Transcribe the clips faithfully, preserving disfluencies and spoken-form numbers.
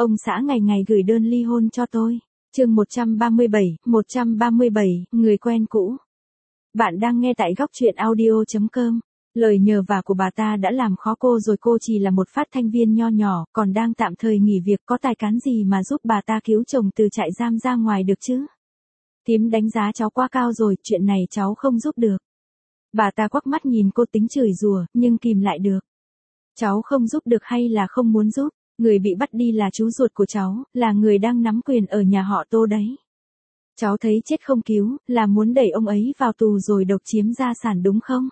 Ông xã ngày ngày gửi đơn ly hôn cho tôi. Chương một trăm ba mươi bảy, một trăm ba mươi bảy, người quen cũ. Bạn đang nghe tại góc truyện audio chấm com. Lời nhờ vả của bà ta đã làm khó cô rồi, cô chỉ là một phát thanh viên nho nhỏ, còn đang tạm thời nghỉ việc, có tài cán gì mà giúp bà ta cứu chồng từ trại giam ra ngoài được chứ? Thím đánh giá cháu quá cao rồi, chuyện này cháu không giúp được. Bà ta quắc mắt nhìn cô tính chửi rủa, nhưng kìm lại được. Cháu không giúp được hay là không muốn giúp? Người bị bắt đi là chú ruột của cháu, là người đang nắm quyền ở nhà họ Tô đấy. Cháu thấy chết không cứu, là muốn đẩy ông ấy vào tù rồi độc chiếm gia sản đúng không?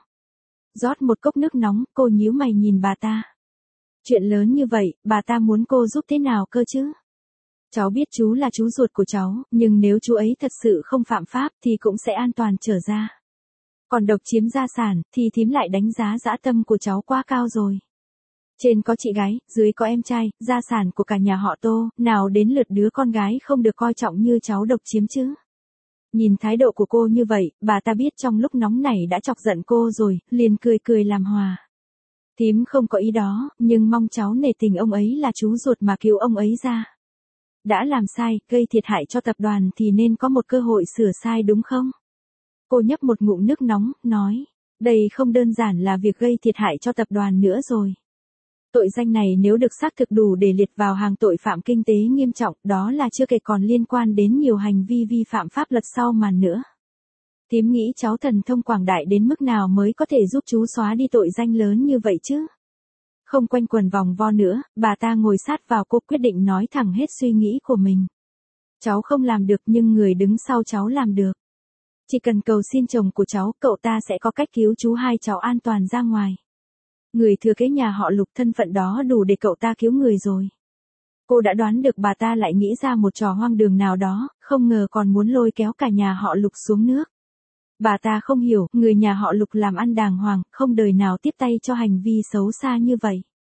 Rót một cốc nước nóng, cô nhíu mày nhìn bà ta. Chuyện lớn như vậy, bà ta muốn cô giúp thế nào cơ chứ? Cháu biết chú là chú ruột của cháu, nhưng nếu chú ấy thật sự không phạm pháp thì cũng sẽ an toàn trở ra. Còn độc chiếm gia sản, thì thím lại đánh giá dã tâm của cháu quá cao rồi. Trên có chị gái, dưới có em trai, gia sản của cả nhà họ Tô, nào đến lượt đứa con gái không được coi trọng như cháu độc chiếm chứ. Nhìn thái độ của cô như vậy, bà ta biết trong lúc nóng này đã chọc giận cô rồi, liền cười cười làm hòa. Thím không có ý đó, nhưng mong cháu nể tình ông ấy là chú ruột mà cứu ông ấy ra. Đã làm sai, gây thiệt hại cho tập đoàn thì nên có một cơ hội sửa sai đúng không? Cô nhấp một ngụm nước nóng, nói, đây không đơn giản là việc gây thiệt hại cho tập đoàn nữa rồi. Tội danh này nếu được xác thực đủ để liệt vào hàng tội phạm kinh tế nghiêm trọng, đó là chưa kể còn liên quan đến nhiều hành vi vi phạm pháp luật sau màn nữa. Thím nghĩ cháu thần thông quảng đại đến mức nào mới có thể giúp chú xóa đi tội danh lớn như vậy chứ? Không quanh quần vòng vo nữa, bà ta ngồi sát vào cô, quyết định nói thẳng hết suy nghĩ của mình. Cháu không làm được nhưng người đứng sau cháu làm được. Chỉ cần cầu xin chồng của cháu, cậu ta sẽ có cách cứu chú hai cháu an toàn ra ngoài. Người thừa kế nhà họ Lục, thân phận đó đủ để cậu ta cứu người rồi. Cô đã đoán được bà ta lại nghĩ ra một trò hoang đường nào đó, không ngờ còn muốn lôi kéo cả nhà họ Lục xuống nước. Bà ta không hiểu, người nhà họ Lục làm ăn đàng hoàng, không đời nào tiếp tay cho hành vi xấu xa như vậy.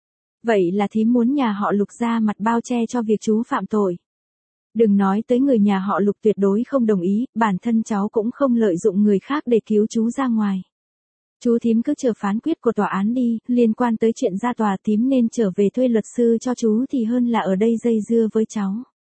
Vậy là thím muốn nhà họ Lục ra mặt bao che cho việc chú phạm tội. Đừng nói tới người nhà họ Lục tuyệt đối không đồng ý, bản thân cháu cũng không lợi dụng người khác để cứu chú ra ngoài. Chú thím cứ chờ phán quyết của tòa án đi, liên quan tới chuyện ra tòa thím nên trở về thuê luật sư cho chú thì hơn là ở đây dây dưa với cháu.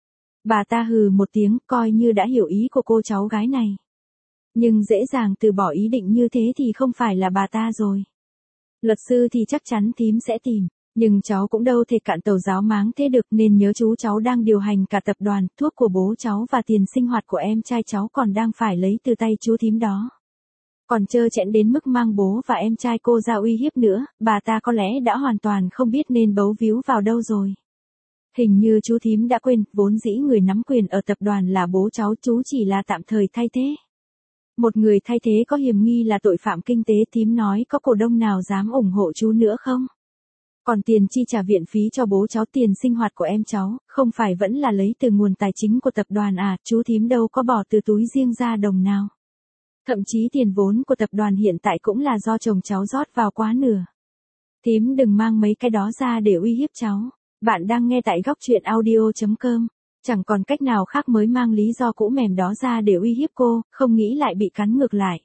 Bà ta hừ một tiếng, coi như đã hiểu ý của cô cháu gái này. Nhưng dễ dàng từ bỏ ý định như thế thì không phải là bà ta rồi. Luật sư thì chắc chắn thím sẽ tìm, nhưng cháu cũng đâu thể cạn tàu giáo máng thế được, nên nhớ chú cháu đang điều hành cả tập đoàn, thuốc của bố cháu và tiền sinh hoạt của em trai cháu còn đang phải lấy từ tay chú thím đó. Còn trơ trẽn đến mức mang bố và em trai cô ra uy hiếp nữa, bà ta có lẽ đã hoàn toàn không biết nên bấu víu vào đâu rồi. Hình như chú thím đã quên, vốn dĩ người nắm quyền ở tập đoàn là bố cháu, chú chỉ là tạm thời thay thế. Một người thay thế có hiểm nghi là tội phạm kinh tế, thím nói có cổ đông nào dám ủng hộ chú nữa không? Còn tiền chi trả viện phí cho bố cháu, tiền sinh hoạt của em cháu, không phải vẫn là lấy từ nguồn tài chính của tập đoàn à, chú thím đâu có bỏ từ túi riêng ra đồng nào. Thậm chí tiền vốn của tập đoàn hiện tại cũng là do chồng cháu rót vào quá nửa. Thím đừng mang mấy cái đó ra để uy hiếp cháu. Bạn đang nghe tại góc truyện audio chấm com. Chẳng còn cách nào khác mới mang lý do cũ mềm đó ra để uy hiếp cô, không nghĩ lại bị cắn ngược lại.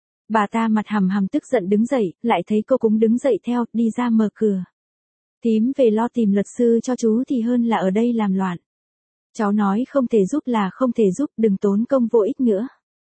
Bà ta mặt hầm hầm tức giận đứng dậy, lại thấy cô cũng đứng dậy theo, đi ra mở cửa. Thím về lo tìm luật sư cho chú thì hơn là ở đây làm loạn. Cháu nói không thể giúp là không thể giúp, đừng tốn công vô ích nữa.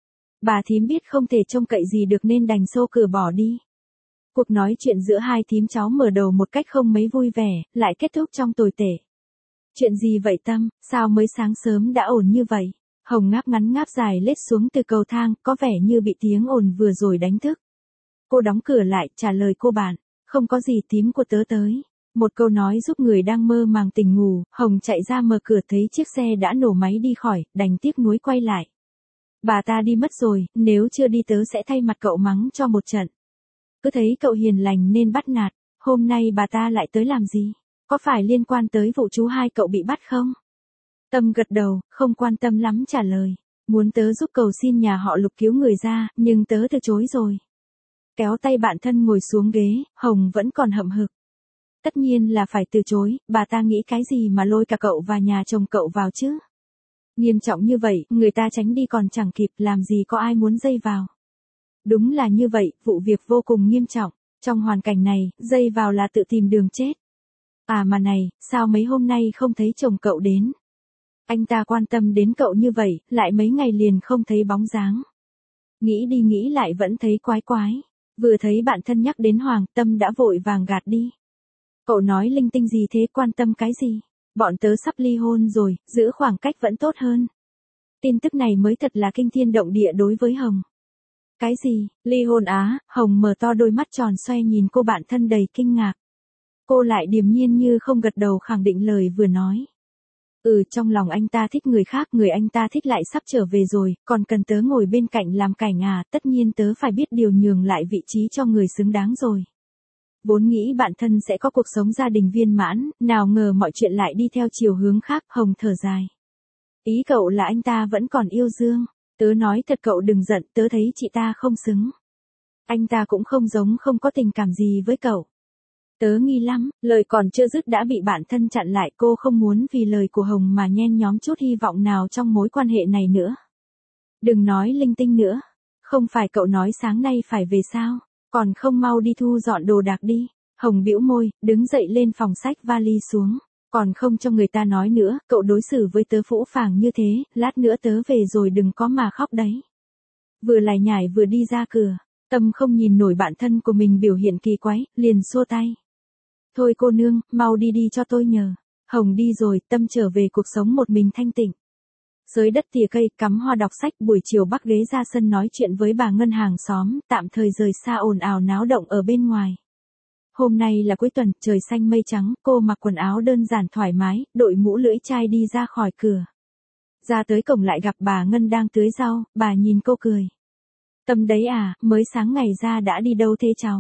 Bà thím biết không thể trông cậy gì được nên đành xô cửa bỏ đi. Cuộc nói chuyện giữa hai thím cháu mở đầu một cách không mấy vui vẻ, lại kết thúc trong tồi tệ. Chuyện gì vậy Tâm, sao mới sáng sớm đã ổn như vậy? Hồng ngáp ngắn ngáp dài lết xuống từ cầu thang, có vẻ như bị tiếng ồn vừa rồi đánh thức. Cô đóng cửa lại, trả lời cô bạn, không có gì thím của tớ tới. Một câu nói giúp người đang mơ màng tỉnh ngủ, Hồng chạy ra mở cửa thấy chiếc xe đã nổ máy đi khỏi, đành tiếc nuối quay lại. Bà ta đi mất rồi, nếu chưa đi tớ sẽ thay mặt cậu mắng cho một trận. Cứ thấy cậu hiền lành nên bắt nạt, hôm nay bà ta lại tới làm gì? Có phải liên quan tới vụ chú hai cậu bị bắt không? Tâm gật đầu, không quan tâm lắm trả lời. Muốn tớ giúp cầu xin nhà họ Lục cứu người ra, nhưng tớ từ chối rồi. Kéo tay bạn thân ngồi xuống ghế, Hồng vẫn còn hậm hực. Tất nhiên là phải từ chối, bà ta nghĩ cái gì mà lôi cả cậu và nhà chồng cậu vào chứ? Nghiêm trọng như vậy, người ta tránh đi còn chẳng kịp, làm gì có ai muốn dây vào. Đúng là như vậy, vụ việc vô cùng nghiêm trọng. Trong hoàn cảnh này, dây vào là tự tìm đường chết. À mà này, sao mấy hôm nay không thấy chồng cậu đến? Anh ta quan tâm đến cậu như vậy, lại mấy ngày liền không thấy bóng dáng. Nghĩ đi nghĩ lại vẫn thấy quái quái. Vừa thấy bạn thân nhắc đến Hoàng, Tâm đã vội vàng gạt đi. Cậu nói linh tinh gì thế, quan tâm cái gì? Bọn tớ sắp ly hôn rồi, giữ khoảng cách vẫn tốt hơn. Tin tức này mới thật là kinh thiên động địa đối với Hồng. Cái gì, ly hôn á? Hồng mở to đôi mắt tròn xoe nhìn cô bạn thân đầy kinh ngạc. Cô lại điềm nhiên như không gật đầu khẳng định lời vừa nói. Ừ, trong lòng anh ta thích người khác, người anh ta thích lại sắp trở về rồi, còn cần tớ ngồi bên cạnh làm cảnh à, tất nhiên tớ phải biết điều nhường lại vị trí cho người xứng đáng rồi. Vốn nghĩ bạn thân sẽ có cuộc sống gia đình viên mãn, nào ngờ mọi chuyện lại đi theo chiều hướng khác. Hồng thở dài. Ý cậu là anh ta vẫn còn yêu Dương. Tớ nói thật cậu đừng giận, tớ thấy chị ta không xứng. Anh ta cũng không giống không có tình cảm gì với cậu. Tớ nghi lắm, lời còn chưa dứt đã bị bạn thân chặn lại. Cô không muốn vì lời của Hồng mà nhen nhóm chút hy vọng nào trong mối quan hệ này nữa. Đừng nói linh tinh nữa. Không phải cậu nói sáng nay phải về sao? Còn không mau đi thu dọn đồ đạc đi. Hồng bĩu môi, đứng dậy lên phòng xách vali xuống. Còn không cho người ta nói nữa, cậu đối xử với tớ phũ phàng như thế, lát nữa tớ về rồi đừng có mà khóc đấy. Vừa lải nhải vừa đi ra cửa, Tâm không nhìn nổi bạn thân của mình biểu hiện kỳ quái, liền xua tay. Thôi cô nương, mau đi đi cho tôi nhờ. Hồng đi rồi, Tâm trở về cuộc sống một mình thanh tịnh. Dưới đất tỉa cây, cắm hoa đọc sách, buổi chiều bắc ghế ra sân nói chuyện với bà Ngân hàng xóm, tạm thời rời xa ồn ào náo động ở bên ngoài. Hôm nay là cuối tuần, trời xanh mây trắng, cô mặc quần áo đơn giản thoải mái, đội mũ lưỡi chai đi ra khỏi cửa. Ra tới cổng lại gặp bà Ngân đang tưới rau, bà nhìn cô cười. Tâm đấy à, mới sáng ngày ra đã đi đâu thế cháu?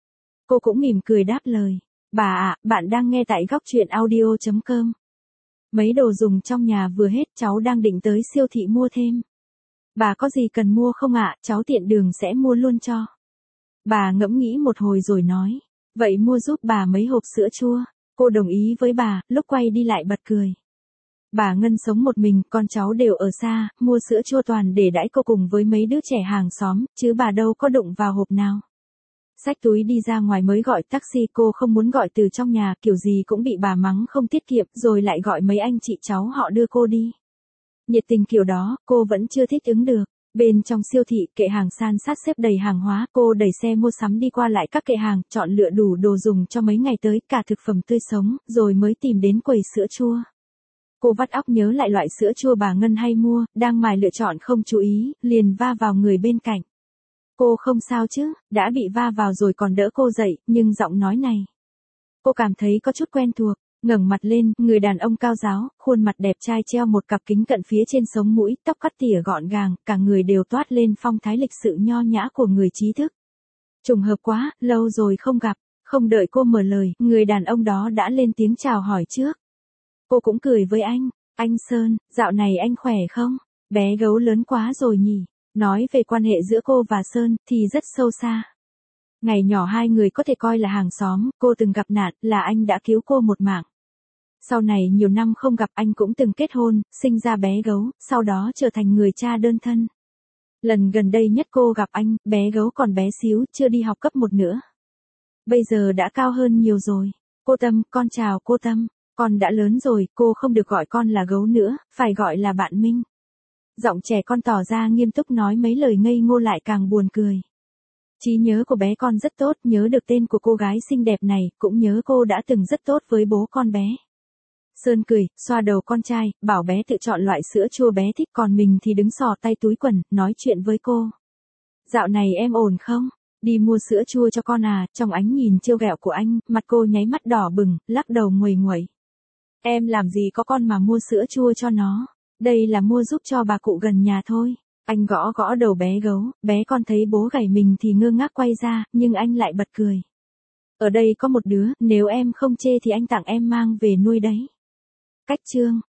Cô cũng mỉm cười đáp lời. Bà ạ, à, bạn đang nghe tại góc truyện audio chấm com. Mấy đồ dùng trong nhà vừa hết, cháu đang định tới siêu thị mua thêm. Bà có gì cần mua không ạ, cháu tiện đường sẽ mua luôn cho. Bà ngẫm nghĩ một hồi rồi nói. Vậy mua giúp bà mấy hộp sữa chua. Cô đồng ý với bà, lúc quay đi lại bật cười. Bà Ngân sống một mình, con cháu đều ở xa, mua sữa chua toàn để đãi cô cùng với mấy đứa trẻ hàng xóm, chứ bà đâu có đụng vào hộp nào. Xách túi đi ra ngoài mới gọi taxi, cô không muốn gọi từ trong nhà, kiểu gì cũng bị bà mắng không tiết kiệm, rồi lại gọi mấy anh chị cháu họ đưa cô đi. Nhiệt tình kiểu đó, cô vẫn chưa thích ứng được. Bên trong siêu thị, kệ hàng san sát xếp đầy hàng hóa, cô đẩy xe mua sắm đi qua lại các kệ hàng, chọn lựa đủ đồ dùng cho mấy ngày tới, cả thực phẩm tươi sống, rồi mới tìm đến quầy sữa chua. Cô vắt óc nhớ lại loại sữa chua bà Ngân hay mua, đang mải lựa chọn không chú ý, liền va vào người bên cạnh. Cô không sao chứ, đã bị va vào rồi còn đỡ cô dậy, nhưng giọng nói này. Cô cảm thấy có chút quen thuộc, ngẩng mặt lên, người đàn ông cao ráo, khuôn mặt đẹp trai treo một cặp kính cận phía trên sống mũi, tóc cắt tỉa gọn gàng, cả người đều toát lên phong thái lịch sự nho nhã của người trí thức. Trùng hợp quá, lâu rồi không gặp, không đợi cô mở lời, người đàn ông đó đã lên tiếng chào hỏi trước. Cô cũng cười với anh, anh Sơn, dạo này anh khỏe không? Bé gấu lớn quá rồi nhỉ? Nói về quan hệ giữa cô và Sơn thì rất sâu xa. Ngày nhỏ hai người có thể coi là hàng xóm, cô từng gặp nạn là anh đã cứu cô một mạng. Sau này nhiều năm không gặp anh cũng từng kết hôn, sinh ra bé gấu, sau đó trở thành người cha đơn thân. Lần gần đây nhất cô gặp anh, bé gấu còn bé xíu, chưa đi học cấp một nữa. Bây giờ đã cao hơn nhiều rồi. Cô Tâm, con chào cô Tâm, con đã lớn rồi, cô không được gọi con là gấu nữa, phải gọi là bạn Minh. Giọng trẻ con tỏ ra nghiêm túc nói mấy lời ngây ngô lại càng buồn cười. Trí nhớ của bé con rất tốt, nhớ được tên của cô gái xinh đẹp này, cũng nhớ cô đã từng rất tốt với bố con bé. Sơn cười, xoa đầu con trai, bảo bé tự chọn loại sữa chua bé thích, còn mình thì đứng xò tay túi quần, nói chuyện với cô. Dạo này em ổn không? Đi mua sữa chua cho con à? Trong ánh nhìn trêu ghẹo của anh, mặt cô nháy mắt đỏ bừng, lắc đầu nguầy nguẩy. Em làm gì có con mà mua sữa chua cho nó? Đây là mua giúp cho bà cụ gần nhà thôi. Anh gõ gõ đầu bé gấu, bé con thấy bố gảy mình thì ngơ ngác quay ra, nhưng anh lại bật cười. Ở đây có một đứa, nếu em không chê thì anh tặng em mang về nuôi đấy. Cách chương